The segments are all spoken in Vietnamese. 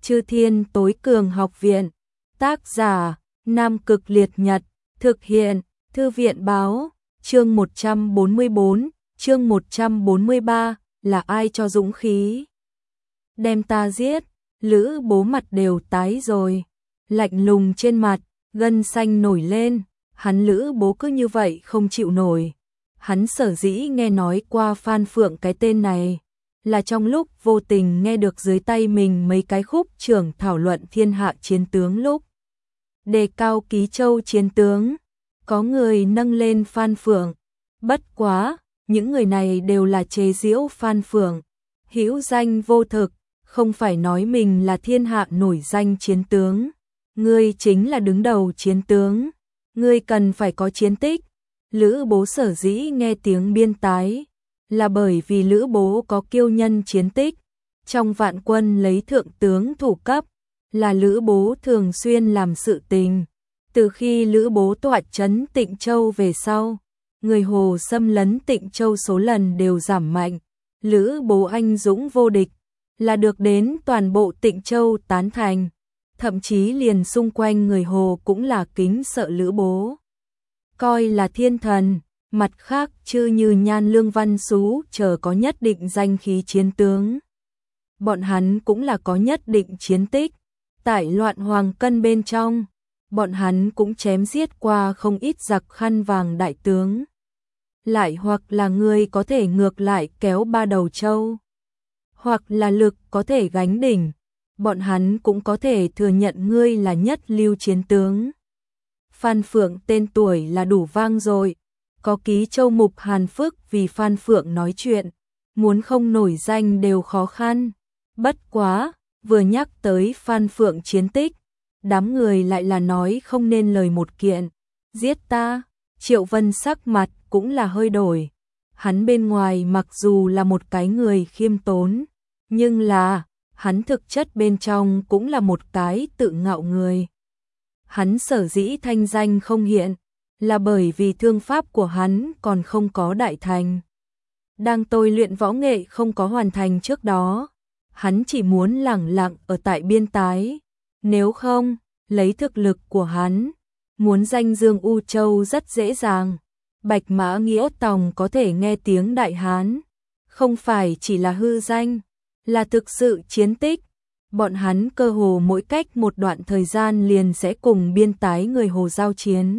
Chư Thiên Tối Cường Học Viện. Tác giả: Nam Cực Liệt Nhật. Thực hiện: Thư viện báo. Chương 144, chương 143, là ai cho dũng khí đem ta giết? Lữ Bố mặt đều tái rồi, lạnh lùng trên mặt, gân xanh nổi lên, hắn Lữ Bố cứ như vậy không chịu nổi. Hắn sở dĩ nghe nói qua Phan Phượng cái tên này, là trong lúc vô tình nghe được dưới tay mình mấy cái khúc trưởng thảo luận thiên hạ chiến tướng lúc đề cao Ký Châu chiến tướng, có người nâng lên Phan Phượng. Bất quá, những người này đều là chế giễu Phan Phượng, hữu danh vô thực, không phải nói mình là thiên hạ nổi danh chiến tướng. Ngươi chính là đứng đầu chiến tướng, ngươi cần phải có chiến tích. Lữ Bố sở dĩ nghe tiếng biên tái, là bởi vì Lữ Bố có kiêu nhân chiến tích, trong vạn quân lấy thượng tướng thủ cấp, là Lữ Bố thường xuyên làm sự tình. Từ khi Lữ Bố tọa trấn Tịnh Châu về sau, người Hồ xâm lấn Tịnh Châu số lần đều giảm mạnh. Lữ Bố anh dũng vô địch, là được đến toàn bộ Tịnh Châu tán thành, thậm chí liền xung quanh người Hồ cũng là kính sợ Lữ Bố, coi là thiên thần. Mặt khác chư Như Nhan Lương Văn Sú chờ có nhất định danh khí chiến tướng, bọn hắn cũng là có nhất định chiến tích. Tại loạn Hoàng Cân bên trong, bọn hắn cũng chém giết qua không ít giặc khăn vàng đại tướng. Lại hoặc là người có thể ngược lại kéo ba đầu châu, hoặc là lực có thể gánh đỉnh, bọn hắn cũng có thể thừa nhận ngươi là nhất lưu chiến tướng. Phan Phượng tên tuổi là đủ vang rồi, có Ký Châu Mục Hàn Phức vì Phan Phượng nói chuyện, muốn không nổi danh đều khó khăn. Bất quá, vừa nhắc tới Phan Phượng chiến tích, đám người lại là nói không nên lời một kiện. Giết ta? Triệu Vân sắc mặt cũng là hơi đổi. Hắn bên ngoài mặc dù là một cái người khiêm tốn, nhưng là, hắn thực chất bên trong cũng là một cái tự ngạo người. Hắn sở dĩ thanh danh không hiện, là bởi vì thương pháp của hắn còn không có đại thành. Đang tôi luyện võ nghệ không có hoàn thành trước đó, hắn chỉ muốn lẳng lặng ở tại biên tái. Nếu không, lấy thực lực của hắn, muốn danh dương U Châu rất dễ dàng. Bạch Mã Nghĩa Tòng có thể nghe tiếng Đại Hán, không phải chỉ là hư danh, là thực sự chiến tích. Bọn hắn cơ hồ mỗi cách một đoạn thời gian liền sẽ cùng biên tái người Hồ giao chiến.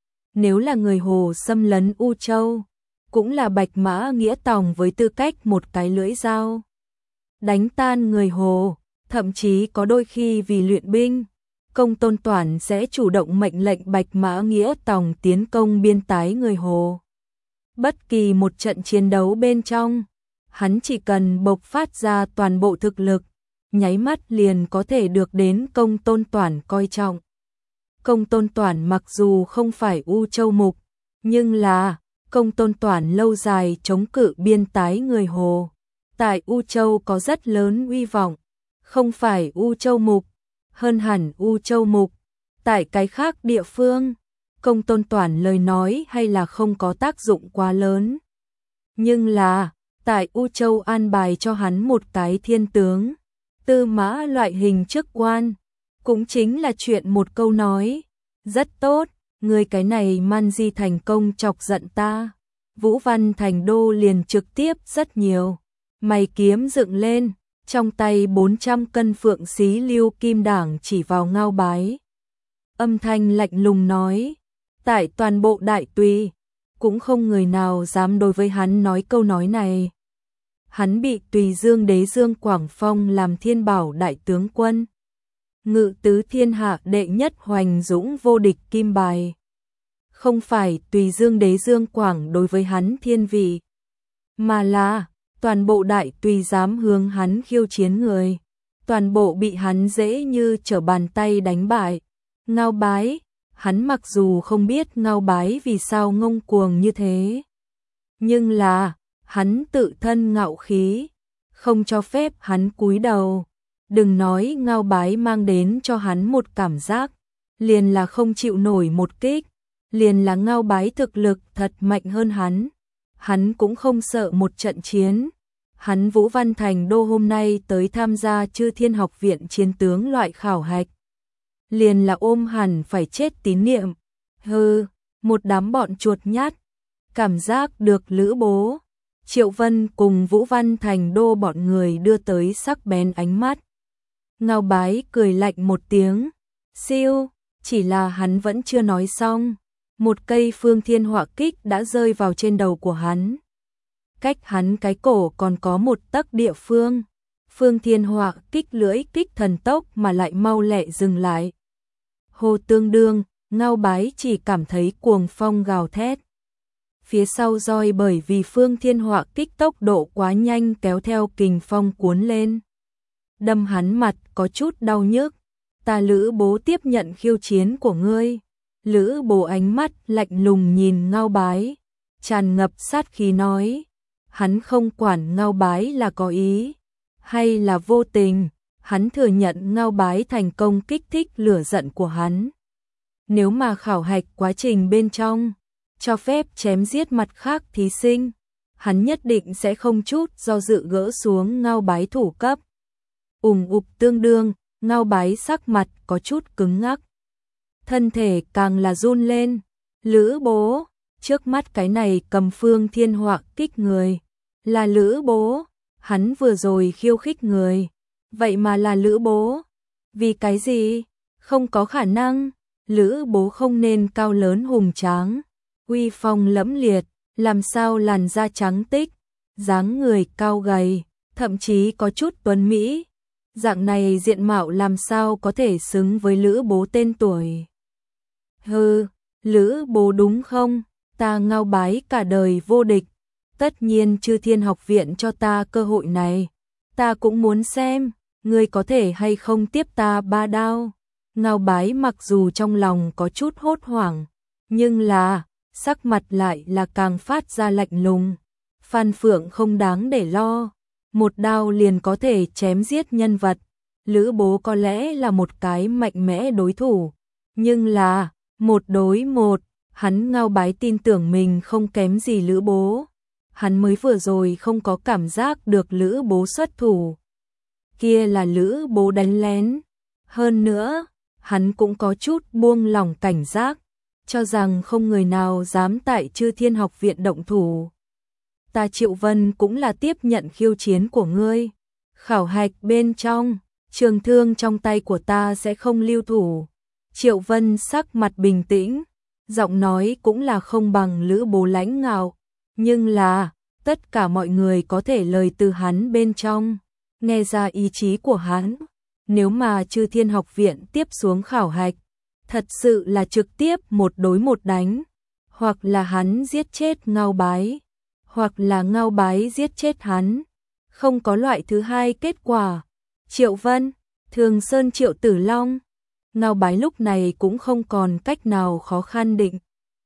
Nếu là người Hồ xâm lấn U Châu, cũng là Bạch Mã Nghĩa Tòng với tư cách một cái lưỡi dao đánh tan người Hồ. Thậm chí có đôi khi vì luyện binh, Công Tôn Toản sẽ chủ động mệnh lệnh Bạch Mã Nghĩa Tòng tiến công biên tái người Hồ. Bất kỳ một trận chiến đấu bên trong, hắn chỉ cần bộc phát ra toàn bộ thực lực, nháy mắt liền có thể được đến Công Tôn Toản coi trọng. Công Tôn Toản mặc dù không phải U Châu Mục, nhưng là Công Tôn Toản lâu dài chống cự biên tái người Hồ, tại U Châu có rất lớn uy vọng. Không phải U Châu Mục, hơn hẳn U Châu Mục. Tại cái khác địa phương, Công Tôn Toản lời nói hay là không có tác dụng quá lớn. Nhưng là, tại U Châu an bài cho hắn một cái thiên tướng, tư mã loại hình chức quan, cũng chính là chuyện một câu nói. Rất tốt, người cái này man di thành công chọc giận ta. Vũ Văn Thành Đô liền trực tiếp rất nhiều. Mày kiếm dựng lên, trong tay 400 cân phượng xí lưu kim đảng chỉ vào Ngao Bái. Âm thanh lạnh lùng nói, tại toàn bộ đại tùy, cũng không người nào dám đối với hắn nói câu nói này. Hắn bị Tùy Dương đế Dương Quảng Phong làm thiên bảo đại tướng quân, ngự tứ thiên hạ đệ nhất hoành dũng vô địch kim bài. Không phải Tùy Dương đế Dương Quảng đối với hắn thiên vị, mà là toàn bộ đại tùy dám hướng hắn khiêu chiến người, toàn bộ bị hắn dễ như trở bàn tay đánh bại. Ngao Bái, hắn mặc dù không biết Ngao Bái vì sao ngông cuồng như thế, nhưng là hắn tự thân ngạo khí, không cho phép hắn cúi đầu. Đừng nói Ngao Bái mang đến cho hắn một cảm giác, liền là không chịu nổi một kích, liền là Ngao Bái thực lực thật mạnh hơn hắn cũng không sợ một trận chiến. Hắn Vũ Văn Thành Đô hôm nay tới tham gia Chư Thiên Học viện chiến tướng loại khảo hạch. Liền là ôm hẳn phải chết tín niệm. Hừ, một đám bọn chuột nhát. Cảm giác được Lữ Bố, Triệu Vân cùng Vũ Văn Thành Đô bọn người đưa tới sắc bén ánh mắt. Ngao Bái cười lạnh một tiếng. Siêu, chỉ là hắn vẫn chưa nói xong. Một cây phương thiên họa kích đã rơi vào trên đầu của hắn. Cách hắn cái cổ còn có một tấc địa phương. Phương thiên họa kích lưỡi kích thần tốc mà lại mau lẹ dừng lại. Hồ tương đương, Ngao Bái chỉ cảm thấy cuồng phong gào thét. Phía sau roi bởi vì phương thiên họa kích tốc độ quá nhanh kéo theo kình phong cuốn lên. Đâm hắn mặt có chút đau nhức. Ta Lữ Bố tiếp nhận khiêu chiến của ngươi. Lữ Bố ánh mắt lạnh lùng nhìn Ngao Bái, tràn ngập sát khí nói. Hắn không quản Ngao Bái là có ý hay là vô tình, hắn thừa nhận Ngao Bái thành công kích thích lửa giận của hắn. Nếu mà khảo hạch quá trình bên trong cho phép chém giết mặt khác thí sinh, hắn nhất định sẽ không chút do dự gỡ xuống Ngao Bái thủ cấp. Ùp tương đương, Ngao Bái sắc mặt có chút cứng ngắc. Thân thể càng là run lên. Lữ Bố, trước mắt cái này cầm phương thiên họa kích người. Là Lữ Bố, hắn vừa rồi khiêu khích người. Vậy mà là Lữ Bố. Vì cái gì? Không có khả năng. Lữ Bố không nên cao lớn hùng tráng, uy phong lẫm liệt, làm sao làn da trắng tích, dáng người cao gầy, thậm chí có chút tuấn mỹ. Dạng này diện mạo làm sao có thể xứng với Lữ Bố tên tuổi. Hừ, Lữ Bố đúng không? Ta Ngao Bái cả đời vô địch. Tất nhiên Chư Thiên Học viện cho ta cơ hội này. Ta cũng muốn xem, ngươi có thể hay không tiếp ta 3 đao. Ngao Bái mặc dù trong lòng có chút hốt hoảng, nhưng là, sắc mặt lại là càng phát ra lạnh lùng. Phan Phượng không đáng để lo. Một đao liền có thể chém giết nhân vật. Lữ Bố có lẽ là một cái mạnh mẽ đối thủ, nhưng là một đối một, hắn Ngao Bái tin tưởng mình không kém gì Lữ Bố. Hắn mới vừa rồi không có cảm giác được Lữ Bố xuất thủ. Kia là Lữ Bố đánh lén. Hơn nữa, hắn cũng có chút buông lỏng cảnh giác, cho rằng không người nào dám tại Chư Thiên Học viện động thủ. Ta Triệu Vân cũng là tiếp nhận khiêu chiến của ngươi. Khảo hạch bên trong, trường thương trong tay của ta sẽ không lưu thủ. Triệu Vân sắc mặt bình tĩnh, giọng nói cũng là không bằng Lữ Bố lãnh ngạo, nhưng là tất cả mọi người có thể lời từ hắn bên trong, nghe ra ý chí của hắn. Nếu mà Chư Thiên Học viện tiếp xuống khảo hạch, thật sự là trực tiếp một đối một đánh, hoặc là hắn giết chết Ngao Bái, hoặc là Ngao Bái giết chết hắn. Không có loại thứ hai kết quả. Triệu Vân, Thường Sơn Triệu Tử Long, Ngao Bái lúc này cũng không còn cách nào khó khăn định.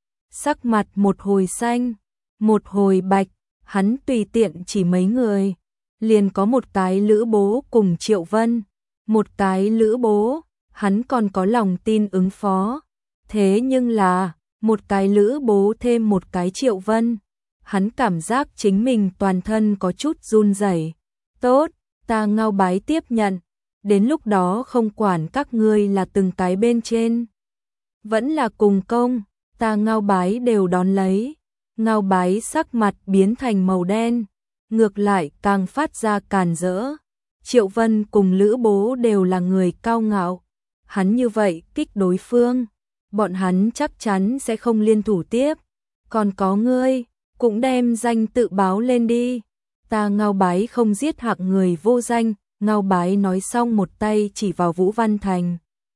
Sắc mặt một hồi xanh, một hồi bạch, hắn tùy tiện chỉ mấy người, liền có một cái Lữ Bố cùng Triệu Vân. Một cái Lữ Bố, hắn còn có lòng tin ứng phó. Thế nhưng là, một cái Lữ Bố thêm một cái Triệu Vân, hắn cảm giác chính mình toàn thân có chút run rẩy. Tốt, ta Ngao Bái tiếp nhận. Đến lúc đó không quản các ngươi là từng cái bên trên, vẫn là cùng công, ta Ngao Bái đều đón lấy. Ngao Bái sắc mặt biến thành màu đen, ngược lại càng phát ra càn rỡ. Triệu Vân cùng Lữ Bố đều là người cao ngạo, hắn như vậy kích đối phương, bọn hắn chắc chắn sẽ không liên thủ tiếp. Còn có ngươi, cũng đem danh tự báo lên đi. Ta Ngao Bái không giết hạng người vô danh. Ngao Bái nói xong một tay chỉ vào Vũ Văn Thành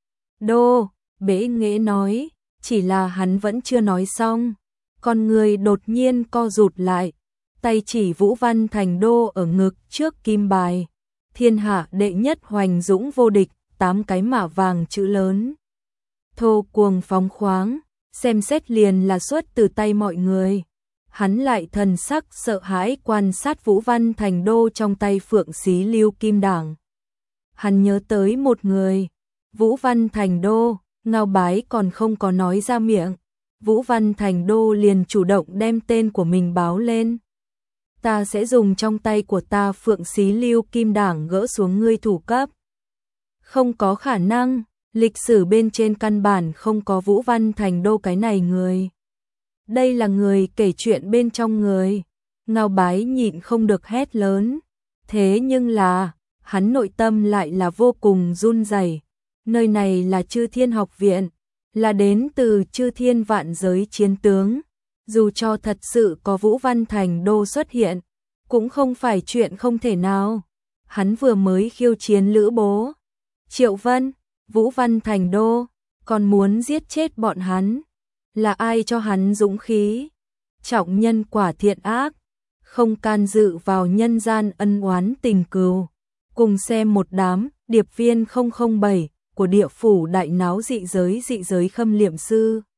Đô, bẽ nghễ nói, chỉ là hắn vẫn chưa nói xong. Con người đột nhiên co rụt lại, tay chỉ Vũ Văn Thành Đô ở ngực trước kim bài. Thiên hạ đệ nhất hoành dũng vô địch, 8 cái mã vàng chữ lớn. Thô cuồng phóng khoáng, xem xét liền là xuất từ tay mọi người. Hắn lại thần sắc sợ hãi quan sát Vũ Văn Thành Đô trong tay phượng xí lưu kim đảng. Hắn nhớ tới một người, Vũ Văn Thành Đô, Ngao Bái còn không có nói ra miệng. Vũ Văn Thành Đô liền chủ động đem tên của mình báo lên. ta sẽ dùng trong tay của ta Phượng Xí Lưu Kim Đảng gỡ xuống ngươi thủ cấp. Không có khả năng, lịch sử bên trên căn bản không có Vũ Văn Thành Đô cái này người. Đây là người kể chuyện bên trong người. Ngao Bái nhịn không được hét lớn. Thế nhưng là, hắn nội tâm lại là vô cùng run rẩy. Nơi này là Chư Thiên Học Viện, là đến từ Chư Thiên vạn giới chiến tướng. Dù cho thật sự có Vũ Văn Thành Đô xuất hiện, cũng không phải chuyện không thể nào. Hắn vừa mới khiêu chiến Lữ Bố, Triệu Vân, Vũ Văn Thành Đô, còn muốn giết chết bọn hắn. Là ai cho hắn dũng khí? Trọng nhân quả thiện ác, không can dự vào nhân gian ân oán tình cừu. Cùng xem một đám điệp viên 007 của địa phủ đại náo dị giới Khâm Liệm Sư.